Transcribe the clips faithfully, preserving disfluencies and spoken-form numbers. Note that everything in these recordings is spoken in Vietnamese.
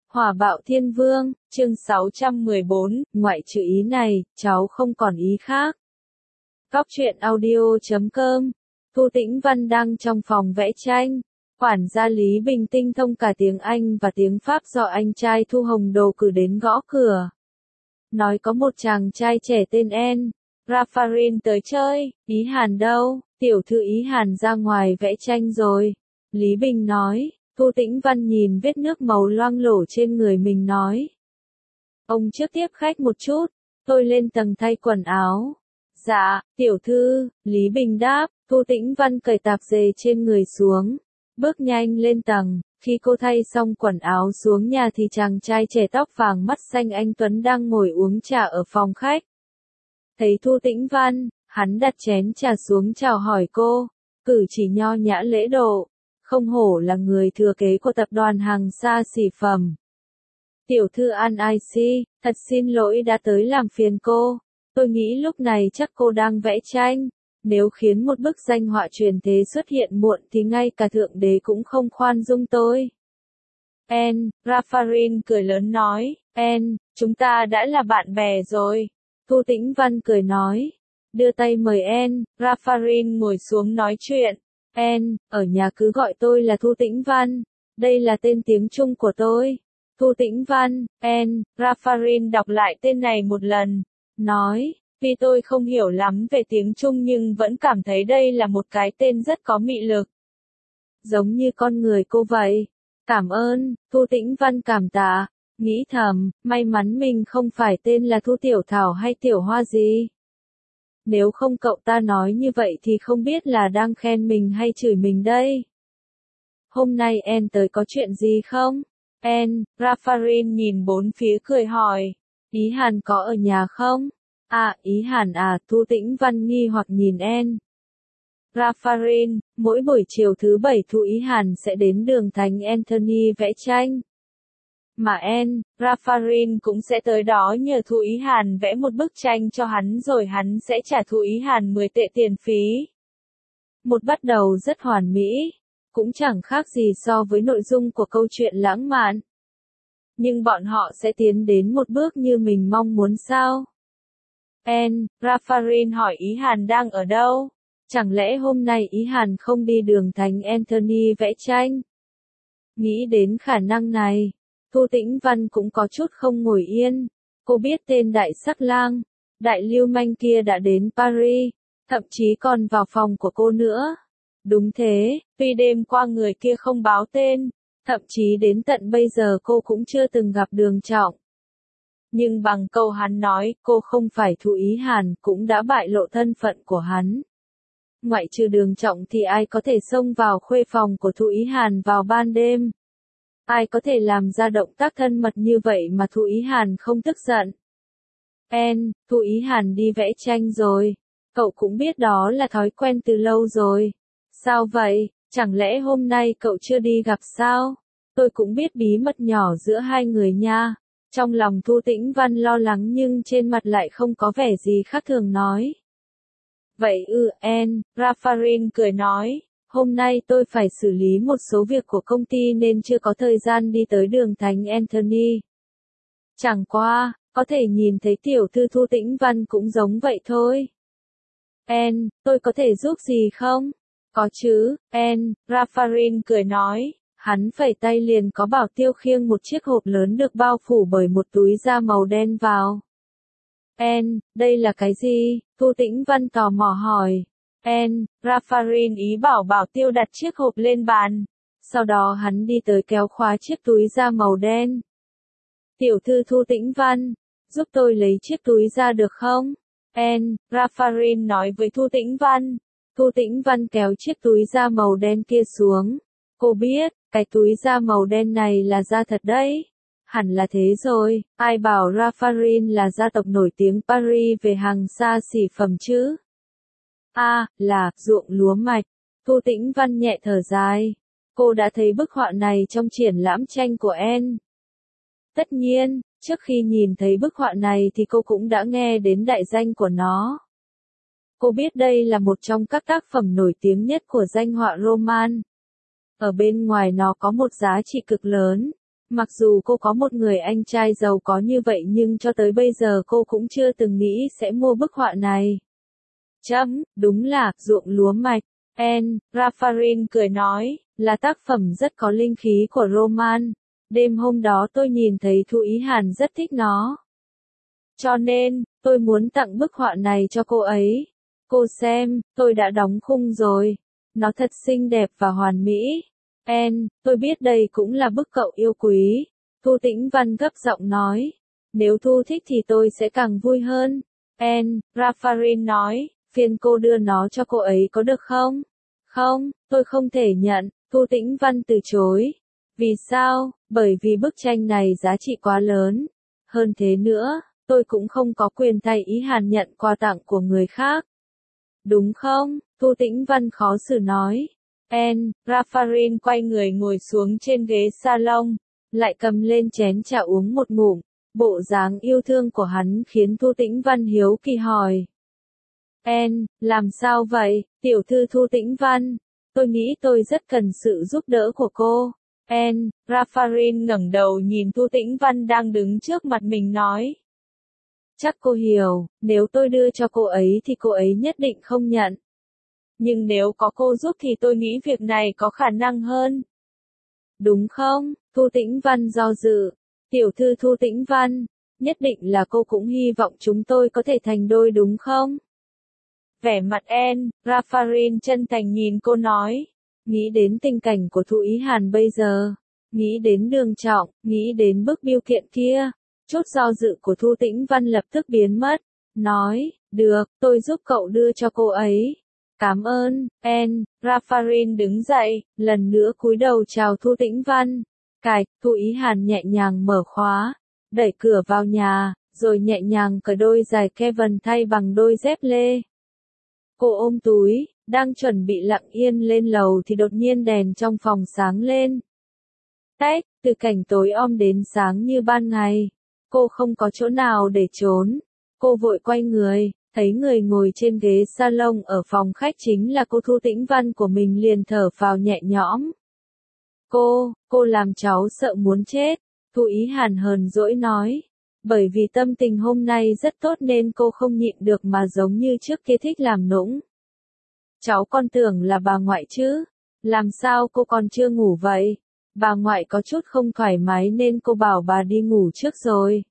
Hỏa bạo thiên vương, chương sáu trăm mười bốn, ngoại trừ ý này, cháu không còn ý khác. Góc truyện audio chấm com, Thu Tĩnh Văn đang trong phòng vẽ tranh. Quản gia Lý Bình tinh thông cả tiếng Anh và tiếng Pháp do anh trai Thu Hồng Đồ cử đến gõ cửa. Nói có một chàng trai trẻ tên En, Rafarin tới chơi. Ý Hàn đâu? Tiểu thư Ý Hàn ra ngoài vẽ tranh rồi. Lý Bình nói. Thu Tĩnh Văn nhìn vết nước màu loang lổ trên người mình nói. Ông trước tiếp khách một chút, tôi lên tầng thay quần áo. Dạ, tiểu thư, Lý Bình đáp. Thu Tĩnh Văn cởi tạp dề trên người xuống, bước nhanh lên tầng. Khi cô thay xong quần áo xuống nhà thì chàng trai trẻ tóc vàng mắt xanh anh Tuấn đang ngồi uống trà ở phòng khách. Thấy Thu Tĩnh Văn, hắn đặt chén trà xuống chào hỏi cô, cử chỉ nho nhã lễ độ. Không hổ là người thừa kế của tập đoàn hàng xa xỉ phẩm. Tiểu thư An I C, thật xin lỗi đã tới làm phiền cô. Tôi nghĩ lúc này chắc cô đang vẽ tranh. Nếu khiến một bức danh họa truyền thế xuất hiện muộn thì ngay cả thượng đế cũng không khoan dung tôi. En, Rafarin cười lớn nói, En, chúng ta đã là bạn bè rồi. Thu Tĩnh Văn cười nói, đưa tay mời En, Rafarin ngồi xuống nói chuyện. En, ở nhà cứ gọi tôi là Thu Tĩnh Văn. Đây là tên tiếng Trung của tôi. Thu Tĩnh Văn, En, Rafarin đọc lại tên này một lần. Nói, vì tôi không hiểu lắm về tiếng Trung nhưng vẫn cảm thấy đây là một cái tên rất có mị lực. Giống như con người cô vậy. Cảm ơn, Thu Tĩnh Văn cảm tạ. Nghĩ thầm, may mắn mình không phải tên là Thu Tiểu Thảo hay Tiểu Hoa gì. Nếu không cậu ta nói như vậy thì không biết là đang khen mình hay chửi mình đây. Hôm nay En tới có chuyện gì không? En, Rafarin nhìn bốn phía cười hỏi. Ý Hàn có ở nhà không? À, Ý Hàn à, Thu Tĩnh Văn nghi hoặc nhìn En. Rafarin, mỗi buổi chiều thứ bảy Thu Ý Hàn sẽ đến đường Thánh Anthony vẽ tranh. Mà En, Rafarin cũng sẽ tới đó nhờ Thu Ý Hàn vẽ một bức tranh cho hắn rồi hắn sẽ trả Thu Ý Hàn mười tệ tiền phí. Một bắt đầu rất hoàn mỹ, cũng chẳng khác gì so với nội dung của câu chuyện lãng mạn. Nhưng bọn họ sẽ tiến đến một bước như mình mong muốn sao? En, Rafarin hỏi Ý Hàn đang ở đâu? Chẳng lẽ hôm nay Ý Hàn không đi đường Thánh Anthony vẽ tranh? Nghĩ đến khả năng này, Thu Tĩnh Văn cũng có chút không ngồi yên. Cô biết tên đại sắc lang, đại lưu manh kia đã đến Paris, thậm chí còn vào phòng của cô nữa. Đúng thế, tuy đêm qua người kia không báo tên, thậm chí đến tận bây giờ cô cũng chưa từng gặp Đường Trọng. Nhưng bằng câu hắn nói, cô không phải Thu Ý Hàn cũng đã bại lộ thân phận của hắn. Ngoại trừ Đường Trọng thì ai có thể xông vào khuê phòng của Thu Ý Hàn vào ban đêm? Ai có thể làm ra động tác thân mật như vậy mà Thu Ý Hàn không tức giận? En, Thu Ý Hàn đi vẽ tranh rồi. Cậu cũng biết đó là thói quen từ lâu rồi. Sao vậy, chẳng lẽ hôm nay cậu chưa đi gặp sao? Tôi cũng biết bí mật nhỏ giữa hai người nha. Trong lòng Thu Tĩnh Văn lo lắng nhưng trên mặt lại không có vẻ gì khác thường nói. Vậy ư, En, Rafarin cười nói. Hôm nay tôi phải xử lý một số việc của công ty nên chưa có thời gian đi tới đường Thánh Anthony. Chẳng qua, có thể nhìn thấy tiểu thư Thu Tĩnh Văn cũng giống vậy thôi. En, tôi có thể giúp gì không? Có chứ, En, Rafarin cười nói. Hắn phẩy tay liền có Bảo Tiêu khiêng một chiếc hộp lớn được bao phủ bởi một túi da màu đen vào. En, đây là cái gì? Thu Tĩnh Văn tò mò hỏi. En, Rafarin ý bảo Bảo Tiêu đặt chiếc hộp lên bàn. Sau đó hắn đi tới kéo khóa chiếc túi da màu đen. Tiểu thư Thu Tĩnh Văn, giúp tôi lấy chiếc túi da được không? En, Rafarin nói với Thu Tĩnh Văn. Thu Tĩnh Văn kéo chiếc túi da màu đen kia xuống. Cô biết, cái túi da màu đen này là da thật đấy. Hẳn là thế rồi, ai bảo Rafarin là gia tộc nổi tiếng Paris về hàng xa xỉ phẩm chứ? À, là, ruộng lúa mạch. Thu Tĩnh Văn nhẹ thở dài. Cô đã thấy bức họa này trong triển lãm tranh của En. Tất nhiên, trước khi nhìn thấy bức họa này thì cô cũng đã nghe đến đại danh của nó. Cô biết đây là một trong các tác phẩm nổi tiếng nhất của danh họa Roman. Ở bên ngoài nó có một giá trị cực lớn, Mặc dù cô có một người anh trai giàu có như vậy nhưng cho tới bây giờ cô cũng chưa từng nghĩ sẽ mua bức họa này. Chấm, đúng là, ruộng lúa mạch. En, Raffarin cười nói, là tác phẩm rất có linh khí của Roman. Đêm hôm đó tôi nhìn thấy Thu Ý Hàn rất thích nó. Cho nên, tôi muốn tặng bức họa này cho cô ấy. Cô xem, tôi đã đóng khung rồi. Nó thật xinh đẹp và hoàn mỹ. En, tôi biết đây cũng là bức cậu yêu quý. Thu Tĩnh Văn gấp giọng nói. Nếu Thu thích thì tôi sẽ càng vui hơn. En, Raffarin nói, phiền cô đưa nó cho cô ấy có được không? Không, tôi không thể nhận. Thu Tĩnh Văn từ chối. Vì sao? Bởi vì bức tranh này giá trị quá lớn. Hơn thế nữa, tôi cũng không có quyền thay Ý Hàn nhận quà tặng của người khác. Đúng không? Thu Tĩnh Văn khó xử nói. En, Raffarin quay người ngồi xuống trên ghế salon, lại cầm lên chén trà uống một ngụm. Bộ dáng yêu thương của hắn khiến Thu Tĩnh Văn hiếu kỳ hỏi. En, làm sao vậy, tiểu thư Thu Tĩnh Văn? Tôi nghĩ tôi rất cần sự giúp đỡ của cô. En, Raffarin ngẩng đầu nhìn Thu Tĩnh Văn đang đứng trước mặt mình nói. Chắc cô hiểu, nếu tôi đưa cho cô ấy thì cô ấy nhất định không nhận. Nhưng nếu có cô giúp thì tôi nghĩ việc này có khả năng hơn. Đúng không? Thu Tĩnh Văn do dự. Tiểu thư Thu Tĩnh Văn, nhất định là cô cũng hy vọng chúng tôi có thể thành đôi đúng không? Vẻ mặt En, Raffarin chân thành nhìn cô nói. Nghĩ đến tình cảnh của Thu Ý Hàn bây giờ. Nghĩ đến Đường Trọng, nghĩ đến bức bưu kiện kia. Chút do dự của Thu Tĩnh Văn lập tức biến mất. Nói, được, tôi giúp cậu đưa cho cô ấy. Cảm ơn, En, Raffarin đứng dậy, lần nữa cúi đầu chào Thu Tĩnh Văn. Cạch, Thu Ý Hàn nhẹ nhàng mở khóa, đẩy cửa vào nhà, rồi nhẹ nhàng cởi đôi giày Kevin thay bằng đôi dép lê. Cô ôm túi, đang chuẩn bị lặng yên lên lầu thì đột nhiên đèn trong phòng sáng lên. Tách, từ cảnh tối om đến sáng như ban ngày. Cô không có chỗ nào để trốn. Cô vội quay người, thấy người ngồi trên ghế salon ở phòng khách chính là cô Thu Tĩnh Văn của mình liền thở phào nhẹ nhõm. Cô, cô làm cháu sợ muốn chết. Thu Ý Hàn hờn dỗi nói. Bởi vì tâm tình hôm nay rất tốt nên cô không nhịn được mà giống như trước kia thích làm nũng. Cháu con tưởng là bà ngoại chứ. Làm sao cô còn chưa ngủ vậy? Bà ngoại có chút không thoải mái nên cô bảo bà đi ngủ trước rồi.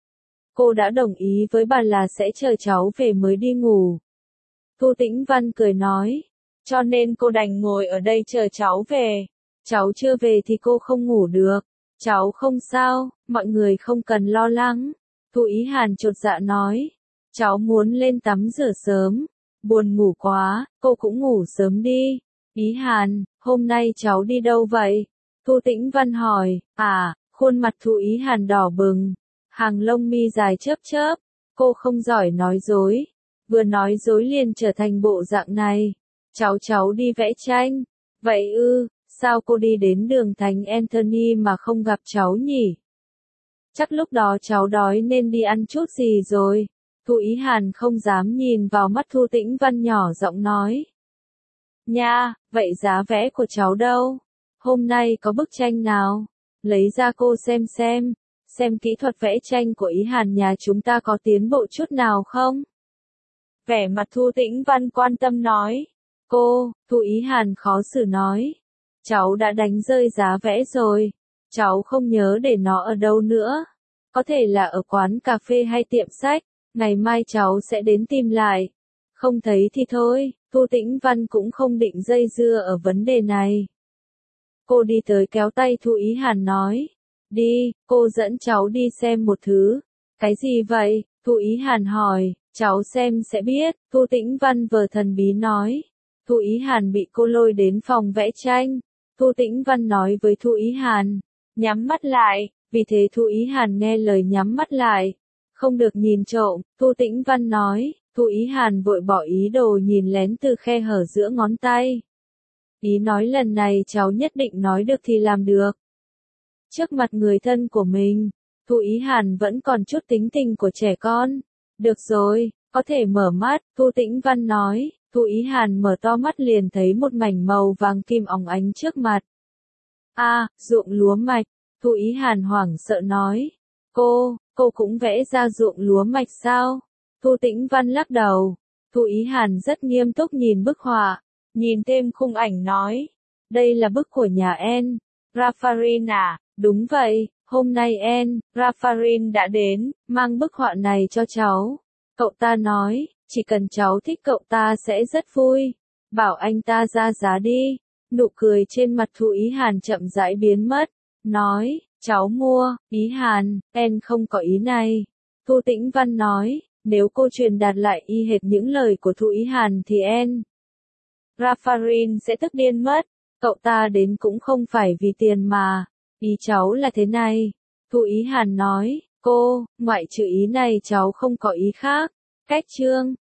Cô đã đồng ý với bà là sẽ chờ cháu về mới đi ngủ. Thu Tĩnh Văn cười nói. Cho nên cô đành ngồi ở đây chờ cháu về. Cháu chưa về thì cô không ngủ được. Cháu không sao, mọi người không cần lo lắng. Thu Ý Hàn chột dạ nói. Cháu muốn lên tắm rửa sớm. Buồn ngủ quá, cô cũng ngủ sớm đi. Ý Hàn, hôm nay cháu đi đâu vậy? Thu Tĩnh Văn hỏi. À, khuôn mặt Thu Ý Hàn đỏ bừng. Hàng lông mi dài chớp chớp. Cô không giỏi nói dối. Vừa nói dối liền trở thành bộ dạng này. Cháu cháu đi vẽ tranh. Vậy ư, sao cô đi đến đường Thánh Anthony mà không gặp cháu nhỉ? Chắc lúc đó cháu đói nên đi ăn chút gì rồi. Thu Ý Hàn không dám nhìn vào mắt Thu Tĩnh Văn nhỏ giọng nói. Nha, vậy giá vẽ của cháu đâu? Hôm nay có bức tranh nào? Lấy ra cô xem xem. Xem kỹ thuật vẽ tranh của Ý Hàn nhà chúng ta có tiến bộ chút nào không? Vẻ mặt Thu Tĩnh Văn quan tâm nói. Cô, Thu Ý Hàn khó xử nói. Cháu đã đánh rơi giá vẽ rồi. Cháu không nhớ để nó ở đâu nữa. Có thể là ở quán cà phê hay tiệm sách. Ngày mai cháu sẽ đến tìm lại. Không thấy thì thôi, Thu Tĩnh Văn cũng không định dây dưa ở vấn đề này. Cô đi tới kéo tay Thu Ý Hàn nói. Đi, cô dẫn cháu đi xem một thứ. Cái gì vậy? Thu Ý Hàn hỏi. Cháu xem sẽ biết, Thu Tĩnh Văn vờ thần bí nói. Thu Ý Hàn bị cô lôi đến phòng vẽ tranh. Thu Tĩnh Văn nói với Thu Ý Hàn. Nhắm mắt lại, vì thế Thu Ý Hàn nghe lời nhắm mắt lại. Không được nhìn trộm, Thu Tĩnh Văn nói. Thu Ý Hàn vội bỏ ý đồ nhìn lén từ khe hở giữa ngón tay. Ý nói lần này cháu nhất định nói được thì làm được. Trước mặt người thân của mình, Thu Ý Hàn vẫn còn chút tính tình của trẻ con. Được rồi, có thể mở mắt, Thu Tĩnh Văn nói. Thu Ý Hàn mở to mắt liền thấy một mảnh màu vàng kim óng ánh trước mặt. A, à, ruộng lúa mạch. Thu Ý Hàn hoảng sợ nói. Cô, cô cũng vẽ ra ruộng lúa mạch sao? Thu Tĩnh Văn lắc đầu. Thu Ý Hàn rất nghiêm túc nhìn bức họa, nhìn thêm khung ảnh nói. Đây là bức của nhà En. Rafarin à? Đúng vậy, hôm nay En, Rafarin đã đến, mang bức họa này cho cháu. Cậu ta nói, chỉ cần cháu thích cậu ta sẽ rất vui. Bảo anh ta ra giá đi. Nụ cười trên mặt Thu Ý Hàn chậm rãi biến mất. Nói, cháu mua. Ý Hàn, En không có ý này. Thu Tĩnh Văn nói, nếu cô truyền đạt lại y hệt những lời của Thu Ý Hàn thì En, Rafarin sẽ tức điên mất. Cậu ta đến cũng không phải vì tiền mà. Ý cháu là thế này. Thu Ý Hàn nói, cô, ngoại trừ ý này cháu không có ý khác. Cách chương